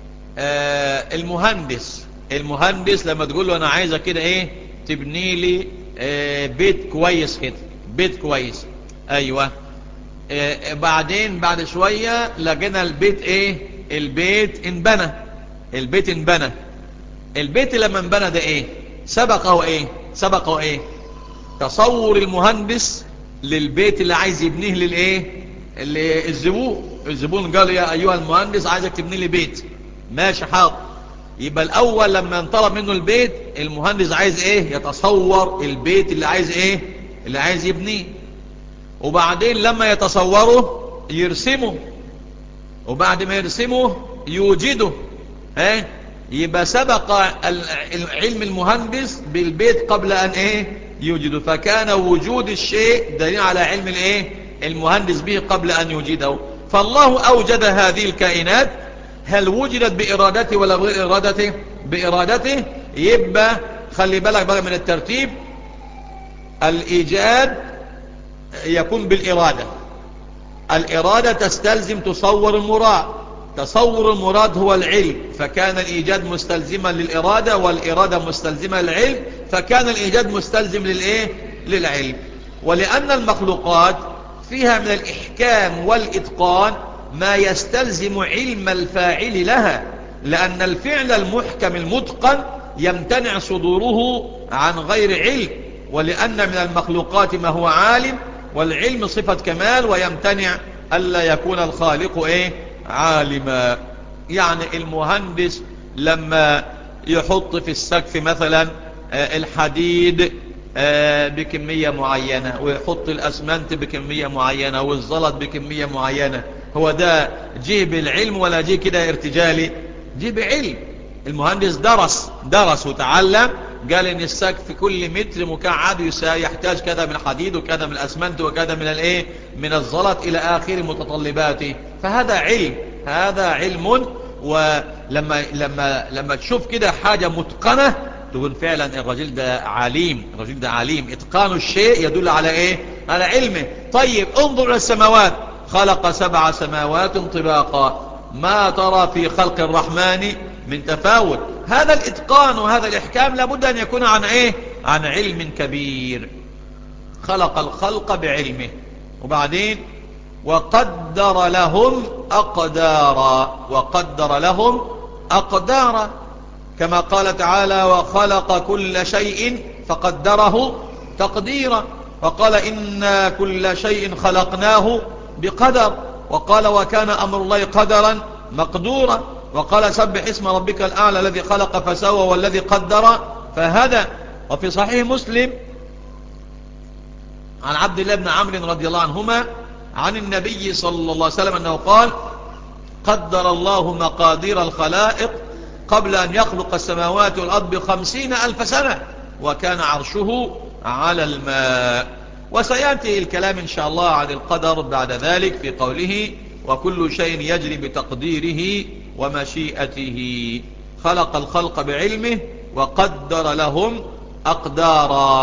آه المهندس المهندس لما تقول له أنا عايزة كده إيه تبني لي آه بيت كويس كده، بيت كويس، أيوة. آه بعدين بعد شوية لقينا البيت إيه البيت انبنى البيت انبنى البيت لما انبنى ده إيه سبقه إيه سبقه إيه تصور المهندس للبيت اللي عايز يبنيه للإيه اللي الزبون الزبون قال يا أيها المهندس عايزك تبني لي بيت، ماشي حاضر. يبقى الأول لما انطلب منه البيت المهندس عايز إيه يتصور البيت اللي عايز إيه اللي عايز يبنيه، وبعدين لما يتصوره يرسمه، وبعد ما يرسمه يوجده. ها يبقى سبق علم المهندس بالبيت قبل أن إيه يوجده، فكان وجود الشيء دليل على علم الإيه المهندس به قبل أن يوجده. فالله أوجد هذه الكائنات، هل وجدت بإرادته ولا بغير إرادته؟ بإرادته. يبقى خلي بالك بقى من الترتيب، الإيجاد يكون بالإرادة، الإرادة تستلزم تصور المراد، تصور المراد هو العلم، فكان الإيجاد مستلزما للإرادة، والإرادة مستلزمة للعلم، فكان الإيجاد مستلزم للإيه للعلم. ولأن المخلوقات فيها من الإحكام والإتقان ما يستلزم علم الفاعل لها، لأن الفعل المحكم المتقن يمتنع صدوره عن غير علم، ولأن من المخلوقات ما هو عالم، والعلم صفة كمال، ويمتنع ألا يكون الخالق إيه عالما. يعني المهندس لما يحط في السقف مثلا الحديد بكمية معينة، ويحط الأسمنت بكمية معينة، والزلط بكمية معينة، هو ده جه بالعلم ولا جه كده ارتجالي؟ جه بعلم. المهندس درس درس وتعلم، قال ان السقف في كل متر مكعب يحتاج كذا من الحديد وكذا من الأسمنت وكذا من الايه من الزلط الى اخر متطلباته، فهذا علم هذا علم. ولما لما لما تشوف كده حاجة متقنة تقول فعلا الرجل ده عليم، الرجل ده عليم. اتقان الشيء يدل على ايه على علمه. طيب انظر الى السماوات، خلق سبع سماوات طباقا ما ترى في خلق الرحمن من تفاوت. هذا الاتقان وهذا الاحكام لابد ان يكون عن ايه عن علم كبير. خلق الخلق بعلمه، وبعدين وقدر لهم أقدارا وقدر لهم أقدارا كما قال تعالى وخلق كل شيء فقدره تقديرا، وقال إنا كل شيء خلقناه بقدر، وقال وكان أمر الله قدرا مقدورا، وقال سبح اسم ربك الأعلى الذي خلق فسوى والذي قدر فهدى. وفي صحيح مسلم عن عبد الله بن عمرو رضي الله عنهما عن النبي صلى الله عليه وسلم أنه قال قدر الله مقادير الخلائق قبل أن يخلق السماوات والأرض بخمسين ألف سنة، وكان عرشه على الماء. وسيأتي الكلام إن شاء الله عن القدر بعد ذلك في قوله وكل شيء يجري بتقديره ومشيئته. خلق الخلق بعلمه وقدر لهم أقدارا.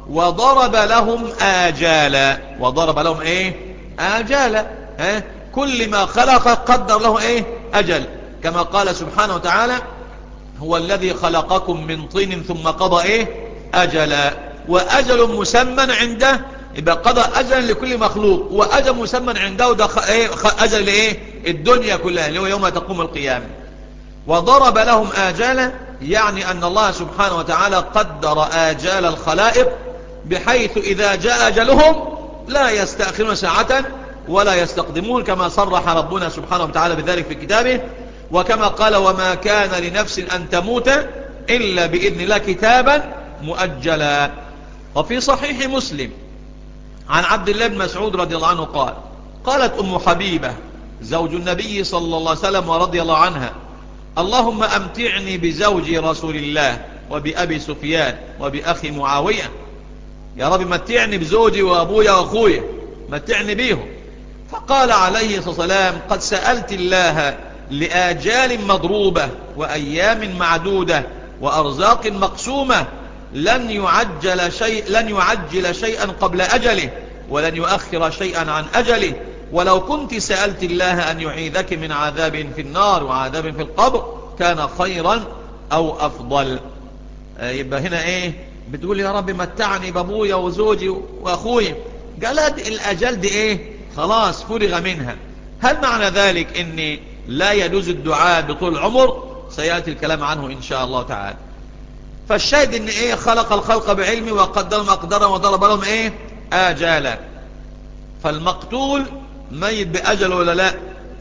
وضرب لهم آجالا. وضرب لهم ايه؟ آجالا. ها؟ كل ما خلق قدر له ايه؟ أجل، كما قال سبحانه وتعالى هو الذي خلقكم من طين ثم قضى ايه؟ أجلا. وأجل مسمى عنده، يبقى قضى أجل لكل مخلوق، وأجل مسمى عنده ده ايه؟ أجل ايه؟ الدنيا كلها اللي هو يوم تقوم القيامة. وضرب لهم آجالا يعني أن الله سبحانه وتعالى قدر آجال الخلائق بحيث إذا جاء أجلهم لا يستأخرون ساعة ولا يستقدمون، كما صرح ربنا سبحانه وتعالى بذلك في كتابه، وكما قال وما كان لنفس أن تموت إلا بإذن الله كتابا مؤجلا. وفي صحيح مسلم عن عبد الله بن مسعود رضي الله عنه قال قالت أم حبيبة زوج النبي صلى الله عليه وسلم ورضي الله عنها اللهم أمتعني بزوج رسول الله وبأبي سفيان وبأخي معاوية، يا رب متعني بزوجي وأبويا وأخويا، متعني بيهم. فقال عليه الصلاة والسلام قد سألت الله لآجال مضروبة وأيام معدودة وأرزاق مقسومة، لن يعجل شيء لن يعجل شيئا قبل أجله ولن يؤخر شيئا عن أجله، ولو كنت سألت الله أن يعيذك من عذاب في النار وعذاب في القبر كان خيرا أو أفضل. يبقى هنا إيه؟ بتقول يا رب متعني بابويا وزوجي وأخويا، قالت الأجل دي إيه؟ خلاص فرغ منها. هل معنى ذلك إن لا يجوز الدعاء بطول العمر؟ سيأتي الكلام عنه إن شاء الله تعالى. فالشاهد إن إيه؟ خلق الخلق بعلمه وقدرهم أقدارا وضرب لهم إيه؟ آجالا. فالمقتول ميت بأجل ولا لا؟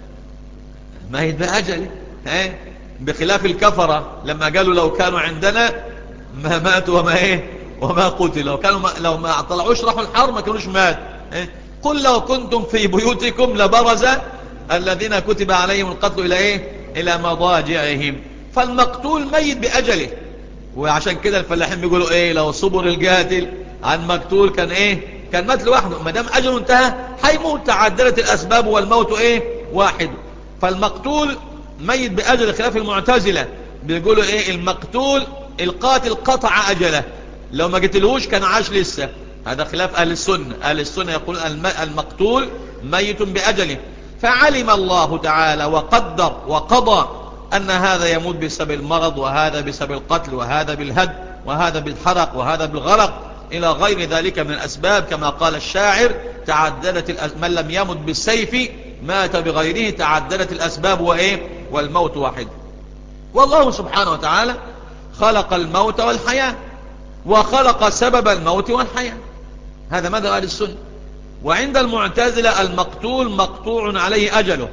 ميت بأجل. ها؟ بخلاف الكفرة لما قالوا لو كانوا عندنا ما ماتوا وما ايه وما قتلوا، لو كانوا ما لو ما طلعوش راحوا الحرب ما كانوش مات. اه؟ قل لو كنتم في بيوتكم لبرز الذين كتب عليهم القتل الى ايه الى مضاجعهم. فالمقتول ميت بأجله، وعشان كده الفلاحين بيقولوا ايه لو صبر القاتل عن مقتول كان ايه كان مات لوحده، ما دام اجله انتهى هيموت. تعددت الاسباب والموت ايه واحد. فالمقتول ميت بأجل، خلاف المعتزلة بيقولوا ايه المقتول القاتل قطع أجله، لو ما قتلهوش كان عاش لسه. هذا خلاف أهل السنة. أهل السنة يقول المقتول ميت بأجله. فعلم الله تعالى وقدر وقضى أن هذا يموت بسبب المرض، وهذا بسبب القتل، وهذا بالهد، وهذا بالحرق، وهذا بالغرق إلى غير ذلك من الأسباب، كما قال الشاعر تعددت الأس... من لم يمت بالسيف مات بغيره، تعددت الأسباب وإيه والموت واحد. والله سبحانه وتعالى خلق الموت والحياة وخلق سبب الموت والحياة. هذا ماذا قال السنة. وعند المعتزلة المقتول مقطوع عليه أجله،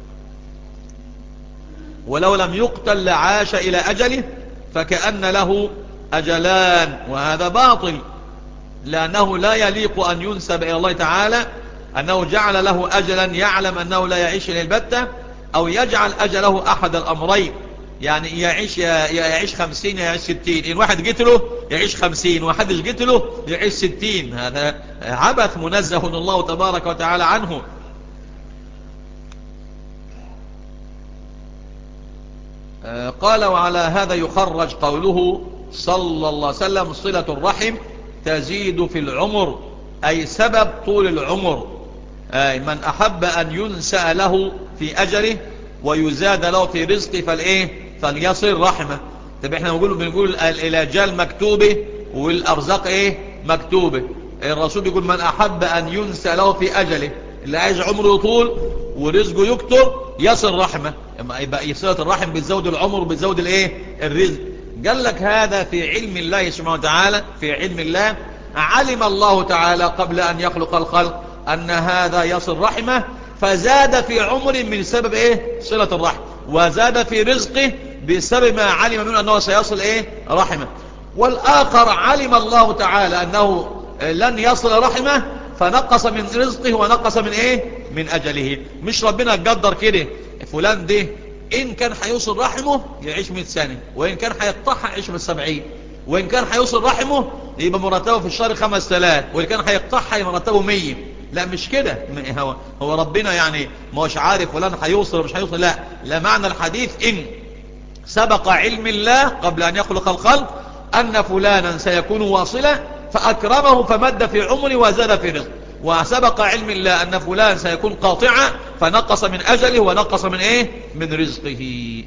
ولو لم يقتل لعاش إلى أجله فكأن له أجلان، وهذا باطل، لأنه لا يليق أن ينسب إلى الله تعالى أنه جعل له أجلا يعلم أنه لا يعيش إلى البتة، أو يجعل أجله أحد الأمرين، يعني يعيش يعيش خمسين يعيش ستين، إن واحد قتله يعيش خمسين وحدش قتله يعيش ستين. هذا عبث منزه الله تبارك وتعالى عنه. قال وعلى هذا يخرج قوله صلى الله عليه وسلم صلة الرحم تزيد في العمر، أي سبب طول العمر. أي من أحب أن ينسأ له في أجله ويزاد له في رزقه فالإيه فليصل رحمه. طب احنا بنقول بنقول الأجال مكتوبة والأرزاق إيه مكتوبة. الرسول يقول من أحب أن ينسأ له في أجله، اللي عايز عمره يطول ورزقه يكتر يصل رحمه، يبقى يصل الرحم بتزود العمر وبتزود الايه الرزق. قال لك هذا في علم الله سبحانه وتعالى. في علم الله علم الله تعالى قبل أن يخلق الخلق أن هذا يصل رحمه، فزاد في عمر من سبب ايه صلة الرحم، وزاد في رزقه بسبب ما علم منه أنه سيصل ايه رحمه. والآخر علم الله تعالى أنه لن يصل رحمه فنقص من رزقه ونقص من ايه من أجله. مش ربنا قدر كده فلان ده إن كان حيوصل رحمه يعيش مئة سنة، وإن كان حيقطعها يعيش من سبعين، وإن كان حيوصل رحمه يبقى مرتبه في الشهر خمس تلاف، وإن كان حيقطعها يبقى مرتبه مية. لا مش كده، هو, هو ربنا يعني مش عارف فلان حيوصل ومش حيوصل. لا لا معنى الحديث إن سبق علم الله قبل أن يخلق الخلق أن فلانا سيكون واصلا فأكرمه فمد في عمره وزاد في رزقه. وسبق علم الله أن فلان سيكون قاطعا فنقص من أجله ونقص من إيه من رزقه.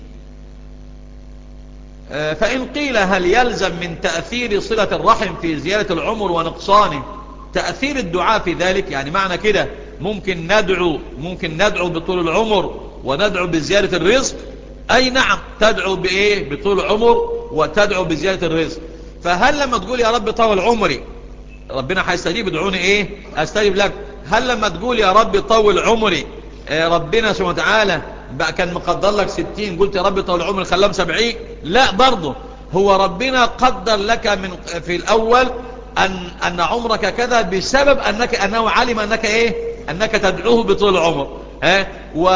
فإن قيل هل يلزم من تأثير صلة الرحم في زيادة العمر ونقصانه تأثير الدعاء في ذلك؟ يعني معنى كده ممكن ندعو ممكن ندعو بطول العمر وندعو بزيادة الرزق؟ أي نعم، تدعو بإيه بطول العمر وتدعو بزيادة الرزق. فهل لما تقول يا رب طول عمري ربنا هيستجيب؟ ادعوني ايه استجيب لك. هل لما تقول يا رب طول عمري ربنا سبحانه وتعالى بقى كان مقدر لك ستين قلت يا رب طول عمري خلاهم سبعين؟ لا، برضه هو ربنا قدر لك من في الاول ان ان عمرك كذا بسبب انك انه علم انك ايه انك تدعوه بطول العمر، ها و...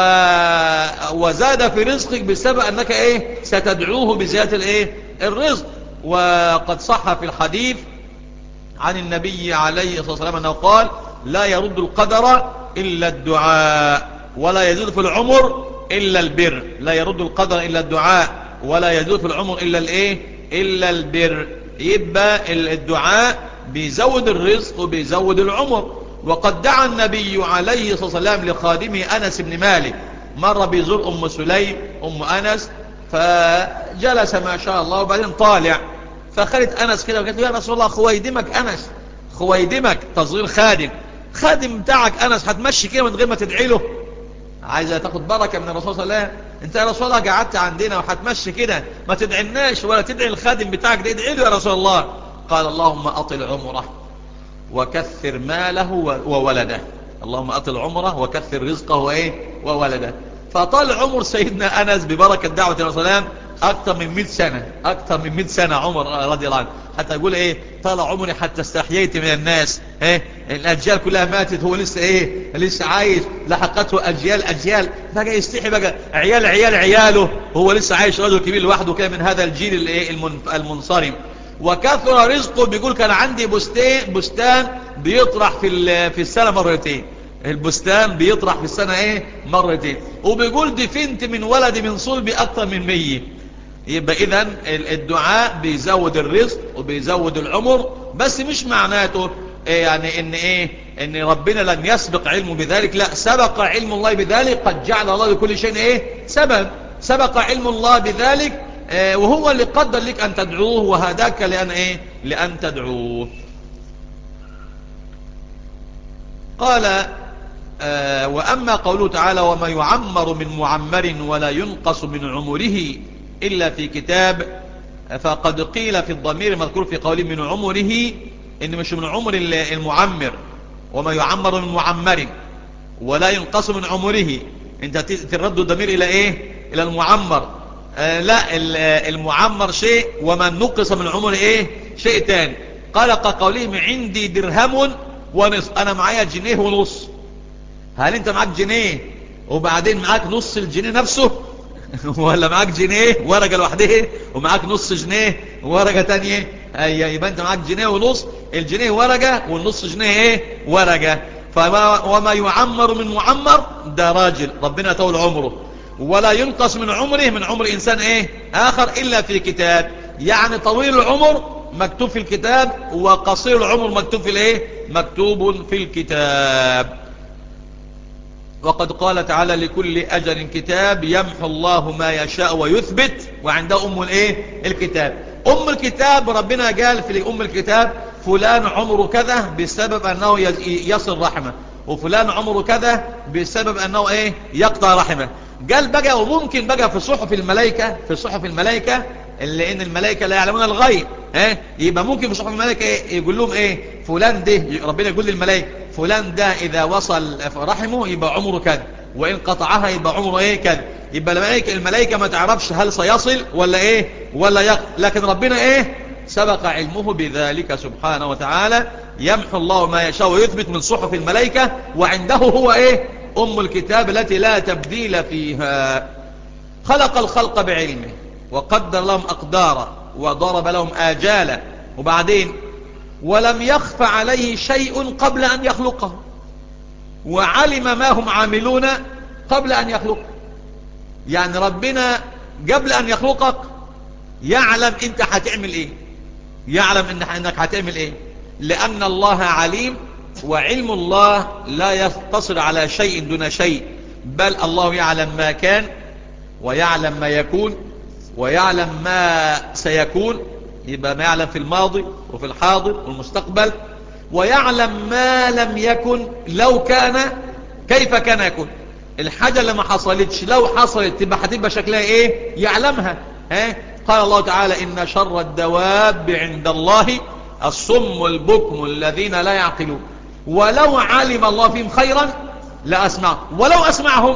وزاد في رزقك بسبب انك ايه ستدعوه بزيادة الايه الرزق. وقد صح في الحديث عن النبي عليه الصلاة والسلام أنه قال لا يرد القدر إلا الدعاء ولا يزيد في العمر إلا البر. لا يرد القدر إلا الدعاء ولا يزيد في العمر إلا الإيه إلا البر. يبقى الدعاء بيزود الرزق وبيزود العمر. وقد دعا النبي عليه الصلاة والسلام لخادمه أنس بن مالك مرة بيزور أم سليم أم أنس، فجلس ما شاء الله وبعدين طالع، فخلت أنس كده وقالت له يا رسول الله خويدمك أنس، خويدمك تصغير خادم، خادم بتاعك أنس هتمشي كده من غير ما تدعي له؟ عايزة تاخد بركة من الرسول صلى الله عليه وسلم؟ انت يا رسول الله قعدت عندنا وهتمشي كده ما تدعيناش ولا تدعي الخادم بتاعك ده، ادعي له يا رسول الله. قال اللهم أطل عمره وكثر ماله وولده. اللهم أطل عمره وكثر رزقه وايه وولده. فطال عمر سيدنا أنس ببركة دعوة الرسول صلى الله عليه وسلم أكثر من مئة سنة، أكثر من مئة سنة عمر رضي الله عنه، حتى يقول إيه طال عمري حتى استحييت من الناس. إيه الأجيال كلها ماتت هو لسه إيه لسه عايش، لحقته أجيال أجيال، بقى يستحي بقى عيال عيال عياله، هو لسه عايش رجل كبير لوحده كده من هذا الجيل الإيه المنصرم. وكثر رزقه، بيقول كان عندي بستان بستان بيطرح في في السنة مرتين، البستان بيطرح في السنة ايه مرتين. وبيقول دفنت من ولدي من صلبي اكتر من مية. يبقى اذا الدعاء بيزود الرزق وبيزود العمر، بس مش معناته إيه يعني ان ايه ان ربنا لم يسبق علمه بذلك، لا، سبق علم الله بذلك. قد جعل الله لكل شيء ايه سبب، سبق علم الله بذلك، إيه وهو اللي قدر لك ان تدعوه وهداك لان ايه لان تدعوه. قال آه وأما قوله تعالى وما يعمر من معمر ولا ينقص من عمره إلا في كتاب، فقد قيل في الضمير المذكور في قوله من عمره إن مش من عمر المعمر، وما يعمر من معمر ولا ينقص من عمره، انت ترد الضمير إلى إيه إلى المعمر. آه لا، المعمر شيء ومن نقص من عمره إيه شيء تاني. قال كقولهم عندي درهم ونصف، أنا معايا جنيه ونص. هل انت معاك جنيه وبعدين معاك نص الجنيه نفسه ولا معاك جنيه ورقة لوحده ومعاك نص جنيه ورقة تانية؟ اي يبقى انت معاك جنيه ونص، الجنيه ورقة والنص جنيه ايه ورقة. فما وما يعمر من معمر ده راجل ربنا طول عمره، ولا ينقص من عمره من عمر انسان ايه اخر الا في كتاب. يعني طويل العمر مكتوب في الكتاب وقصير العمر مكتوب في الايه مكتوب في الكتاب. وقد قال تعالى لكل أجل كتاب يمحو الله ما يشاء ويثبت وعنده أم الايه الكتاب. أم الكتاب ربنا قال في أم الكتاب فلان عمره كذا بسبب أنه يصل رحمه، وفلان عمره كذا بسبب أنه ايه يقطع رحمه. قال بقى وممكن بقى في صحف الملائكة، في صحف الملائكة اللي ان الملائكة لا يعلمون الغيب، ها يبقى ممكن في صحف الملائكة إيه؟ يقول لهم ايه فلان ده، ربنا يقول للملائكة فلان ده اذا وصل رحمه يبقى عمره كذا، وان قطعها يبقى عمره ايه كذا. يبقى الملائكة الملائكة ما تعرفش هل سيصل ولا ايه ولا يقطع، لكن ربنا ايه سبق علمه بذلك سبحانه وتعالى. يمحو الله ما يشاء ويثبت من صحف الملائكة، وعنده هو ايه ام الكتاب التي لا تبديل فيها. خلق الخلق بعلمه وقدر لهم أقدارا وضرب لهم آجالا، وبعدين ولم يخف عليه شيء قبل أن يخلقه، وعلم ما هم عاملون قبل أن يخلق. يعني ربنا قبل أن يخلقك يعلم أنت هتعمل إيه، يعلم إنك هتعمل إيه. لأن الله عليم، وعلم الله لا يقتصر على شيء دون شيء، بل الله يعلم ما كان ويعلم ما يكون ويعلم ما سيكون، يبقى ما يعلم في الماضي وفي الحاضر والمستقبل، ويعلم ما لم يكن لو كان كيف كان يكون. الحاجة اللي ما حصلتش لو حصلت تبقى هتبقى شكلها ايه يعلمها. ها قال الله تعالى إن شر الدواب عند الله الصم البكم الذين لا يعقلون، ولو علم الله فيهم خيرا لأسمعهم، ولو أسمعهم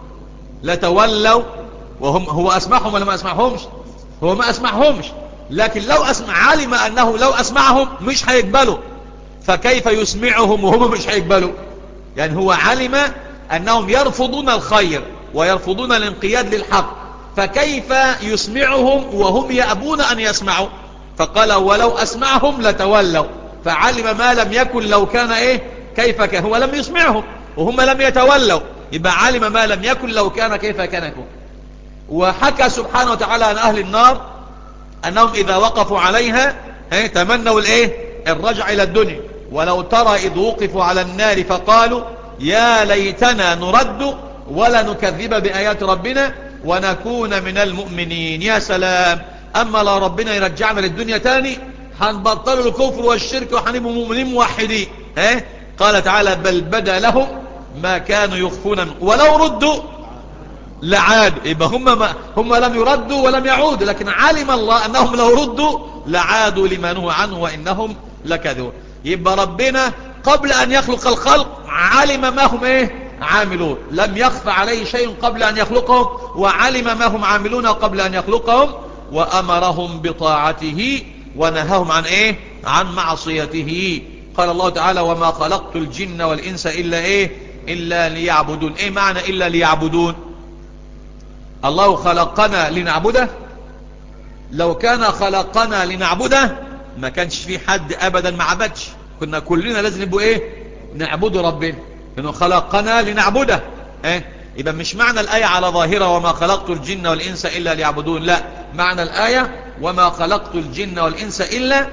لتولوا وهم هو أسمعهم ولا ما أسمعهمش؟ هو ما أسمعهمش، لكن لو أسمع علم أنه لو أسمعهم مش هيقبلوا، فكيف يسمعهم وهم مش هيقبلوا؟ يعني هو علم أنهم يرفضون الخير ويرفضون الانقياد للحق، فكيف يسمعهم وهم يأبون أن يسمعوا؟ فقال ولو أسمعهم لتولوا، فعلم ما لم يكن لو كان إيه كيف كان. هو لم يسمعهم وهم لم يتولوا، يبقى علم ما لم يكن لو كان كيف كان يكون. وحكى سبحانه وتعالى عن أهل النار أنهم إذا وقفوا عليها تمنوا الإيه الرجع إلى الدنيا، ولو ترى إذ وقفوا على النار فقالوا يا ليتنا نرد ولا نكذب بآيات ربنا ونكون من المؤمنين. يا سلام، أما لو ربنا يرجعنا للدنيا تاني هنبطلوا الكفر والشرك وحنبقوا مؤمنين موحدين. ها قال تعالى بل بدا لهم ما كانوا يخفون ولو ردوا لعادوا. يبقى هم, ما هم لم يردوا ولم يعودوا، لكن علم الله أنهم لو ردوا لعادوا لما نهوا عنه وإنهم لكذبون. يبقى ربنا قبل أن يخلق الخلق علم ما هم إيه عاملون، لم يخفى عليه شيء قبل أن يخلقهم، وعلم ما هم عاملون قبل أن يخلقهم، وأمرهم بطاعته ونهاهم عن إيه عن معصيته. قال الله تعالى وما خلقت الجن والإنس إلا إيه إلا ليعبدون. إيه معنى إلا ليعبدون؟ الله خلقنا لنعبده؟ لو كان خلقنا لنعبده ما كانش في حد أبدا ما عبدش، كنا كلنا لازم نبقوا إيه نعبد ربنا، إنه خلقنا لنعبده. إيه يبقى مش معنى الآية على ظاهرة وما خلقت الجن والإنس إلا ليعبدون، لا، معنى الآية وما خلقت الجن والإنس إلا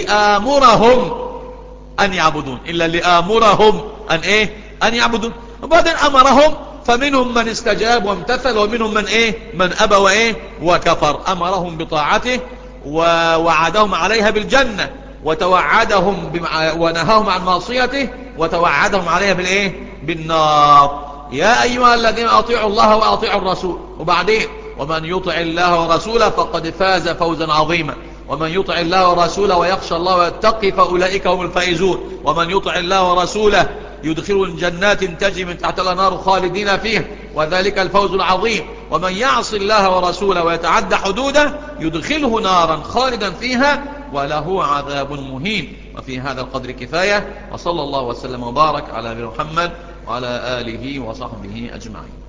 لآمرهم أن يعبدون، إلا لآمرهم أن إيه أن يعبدون. وبعدين أمرهم فمنهم من استجاب وامتثل ومنهم من إيه من أبى وإيه وكفر. أمرهم بطاعته ووعدهم عليها بالجنة، وتوعدهم بمع... ونهاهم عن معصيته وتوعدهم عليها بالإيه بالنار. يا أيها الذين أطيعوا الله وأطيعوا الرسول، وبعدين ومن يطع الله ورسوله فقد فاز فوزا عظيما، ومن يطع الله ورسوله ويخشى الله ويتقي فأولئك هم الفائزون. ومن يطع الله ورسوله يدخل جنات تجري من تحتها الأنهار خالدين فيها وذلك الفوز العظيم. ومن يعص الله ورسوله ويتعدى حدوده يدخله نارا خالدا فيها وله عذاب مهين. وفي هذا القدر كفاية، وصلى الله وسلم وبارك على نبينا محمد وعلى آله وصحبه أجمعين.